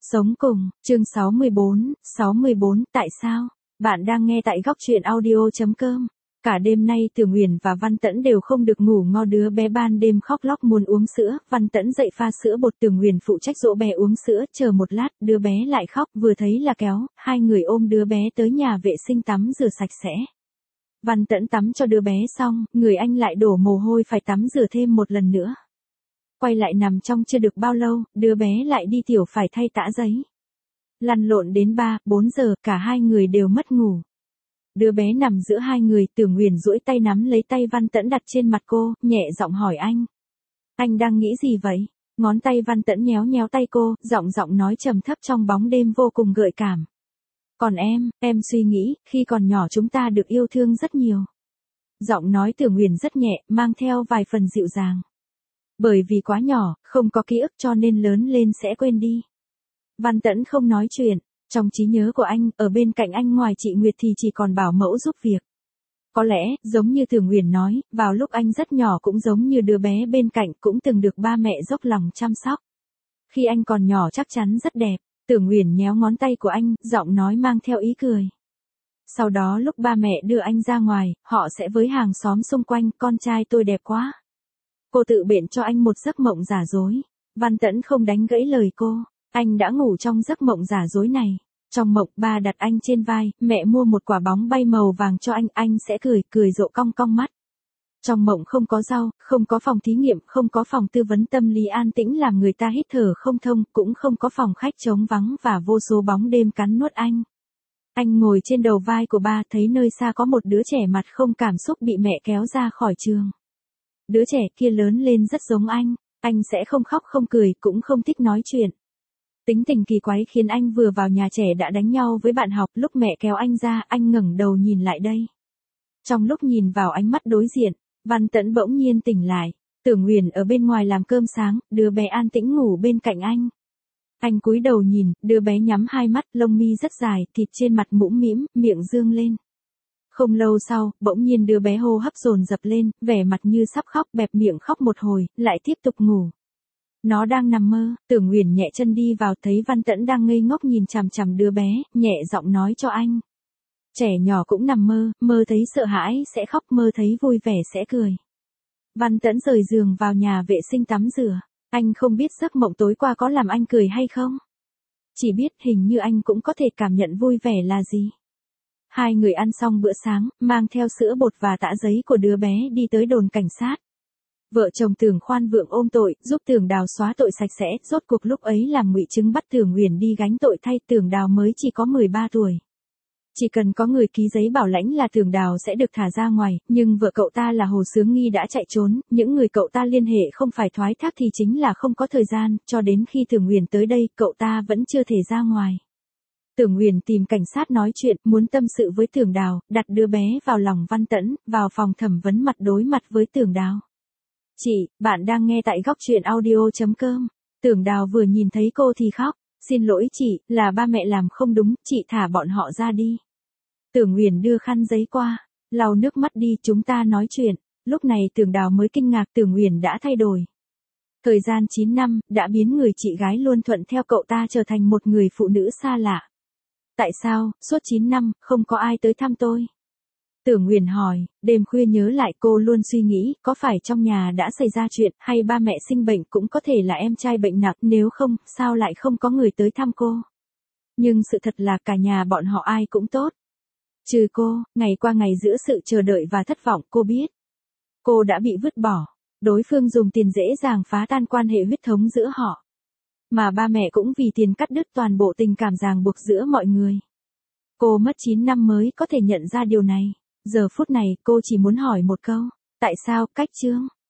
Sống cùng, chương 64, tại sao? Bạn đang nghe tại góc truyện audio.com. Cả đêm nay Tưởng Huyền và Văn Tẫn đều không được ngủ ngon, đứa bé ban đêm khóc lóc muốn uống sữa, Văn Tẫn dậy pha sữa bột, Tưởng Huyền phụ trách dỗ bé uống sữa, chờ một lát, đứa bé lại khóc, vừa thấy là kéo, hai người ôm đứa bé tới nhà vệ sinh tắm rửa sạch sẽ. Văn Tẫn tắm cho đứa bé xong, người anh lại đổ mồ hôi phải tắm rửa thêm một lần nữa. Quay lại nằm trong chưa được bao lâu, đứa bé lại đi tiểu phải thay tã giấy. Lăn lộn đến 3-4 giờ, cả hai người đều mất ngủ. Đứa bé nằm giữa hai người, Tưởng Huyền duỗi tay nắm lấy tay Văn Tẫn đặt trên mặt cô, nhẹ giọng hỏi anh. Anh đang nghĩ gì vậy? Ngón tay Văn Tẫn nhéo nhéo tay cô, giọng nói trầm thấp trong bóng đêm vô cùng gợi cảm. Còn em suy nghĩ, khi còn nhỏ chúng ta được yêu thương rất nhiều. Giọng nói Tưởng Huyền rất nhẹ, mang theo vài phần dịu dàng. Bởi vì quá nhỏ, không có ký ức cho nên lớn lên sẽ quên đi. Văn Tẫn không nói chuyện, trong trí nhớ của anh, ở bên cạnh anh ngoài chị Nguyệt thì chỉ còn bảo mẫu giúp việc. Có lẽ, giống như Tưởng Huyền nói, vào lúc anh rất nhỏ cũng giống như đứa bé bên cạnh cũng từng được ba mẹ dốc lòng chăm sóc. Khi anh còn nhỏ chắc chắn rất đẹp, Tưởng Huyền nhéo ngón tay của anh, giọng nói mang theo ý cười. Sau đó lúc ba mẹ đưa anh ra ngoài, họ sẽ với hàng xóm xung quanh, con trai tôi đẹp quá. Cô tự biện cho anh một giấc mộng giả dối. Văn Tẫn không đánh gãy lời cô. Anh đã ngủ trong giấc mộng giả dối này. Trong mộng, ba đặt anh trên vai, mẹ mua một quả bóng bay màu vàng cho anh sẽ cười rộ cong cong mắt. Trong mộng không có rau, không có phòng thí nghiệm, không có phòng tư vấn tâm lý an tĩnh làm người ta hít thở không thông, cũng không có phòng khách trống vắng và vô số bóng đêm cắn nuốt anh. Anh ngồi trên đầu vai của ba, thấy nơi xa có một đứa trẻ mặt không cảm xúc bị mẹ kéo ra khỏi trường. Đứa trẻ kia lớn lên rất giống anh sẽ không khóc không cười, cũng không thích nói chuyện. Tính tình kỳ quái khiến anh vừa vào nhà trẻ đã đánh nhau với bạn học, lúc mẹ kéo anh ra, anh ngẩng đầu nhìn lại đây. Trong lúc nhìn vào ánh mắt đối diện, Văn Tẫn bỗng nhiên tỉnh lại. Tưởng Huyền ở bên ngoài làm cơm sáng, đứa bé an tĩnh ngủ bên cạnh anh. Anh cúi đầu nhìn, đứa bé nhắm hai mắt, lông mi rất dài, thịt trên mặt mũm mĩm, miệng dương lên. Không lâu sau, bỗng nhiên đứa bé hô hấp dồn dập lên, vẻ mặt như sắp khóc, bẹp miệng khóc một hồi, lại tiếp tục ngủ. Nó đang nằm mơ. Tưởng Huyền nhẹ chân đi vào, thấy Văn Tẫn đang ngây ngốc nhìn chằm chằm đứa bé, nhẹ giọng nói cho anh. Trẻ nhỏ cũng nằm mơ, mơ thấy sợ hãi sẽ khóc, mơ thấy vui vẻ sẽ cười. Văn Tẫn rời giường vào nhà vệ sinh tắm rửa. Anh không biết giấc mộng tối qua có làm anh cười hay không. Chỉ biết hình như anh cũng có thể cảm nhận vui vẻ là gì. Hai người ăn xong bữa sáng, mang theo sữa bột và tã giấy của đứa bé đi tới đồn cảnh sát. Vợ chồng Tưởng Khoan Vượng ôm tội, giúp Tưởng Đào xóa tội sạch sẽ, rốt cuộc lúc ấy làm ngụy chứng bắt Tưởng Huyền đi gánh tội thay. Tưởng Đào mới chỉ có 13 tuổi. Chỉ cần có người ký giấy bảo lãnh là Tưởng Đào sẽ được thả ra ngoài, nhưng vợ cậu ta là Hồ Sướng Nghi đã chạy trốn, những người cậu ta liên hệ không phải thoái thác thì chính là không có thời gian, cho đến khi Tưởng Huyền tới đây, cậu ta vẫn chưa thể ra ngoài. Tưởng Huyền tìm cảnh sát nói chuyện, muốn tâm sự với Tưởng Đào, đặt đứa bé vào lòng Văn Tẫn, vào phòng thẩm vấn mặt đối mặt với Tưởng Đào. Chị, bạn đang nghe tại góc truyện audio.com. Tưởng Đào vừa nhìn thấy cô thì khóc. Xin lỗi chị, là ba mẹ làm không đúng, chị thả bọn họ ra đi. Tưởng Huyền đưa khăn giấy qua, lau nước mắt đi, chúng ta nói chuyện. Lúc này Tưởng Đào mới kinh ngạc, Tưởng Huyền đã thay đổi. Thời gian 9 năm, đã biến người chị gái luôn thuận theo cậu ta trở thành một người phụ nữ xa lạ. Tại sao, suốt 9 năm, không có ai tới thăm tôi? Tưởng Huyền hỏi, đêm khuya nhớ lại cô luôn suy nghĩ, có phải trong nhà đã xảy ra chuyện, hay ba mẹ sinh bệnh, cũng có thể là em trai bệnh nặng, nếu không, sao lại không có người tới thăm cô? Nhưng sự thật là cả nhà bọn họ ai cũng tốt. Trừ cô, ngày qua ngày giữa sự chờ đợi và thất vọng, cô biết. Cô đã bị vứt bỏ, đối phương dùng tiền dễ dàng phá tan quan hệ huyết thống giữa họ. Mà ba mẹ cũng vì tiền cắt đứt toàn bộ tình cảm ràng buộc giữa mọi người. Cô mất 9 năm mới có thể nhận ra điều này. Giờ phút này, cô chỉ muốn hỏi một câu. Tại sao, cách chương?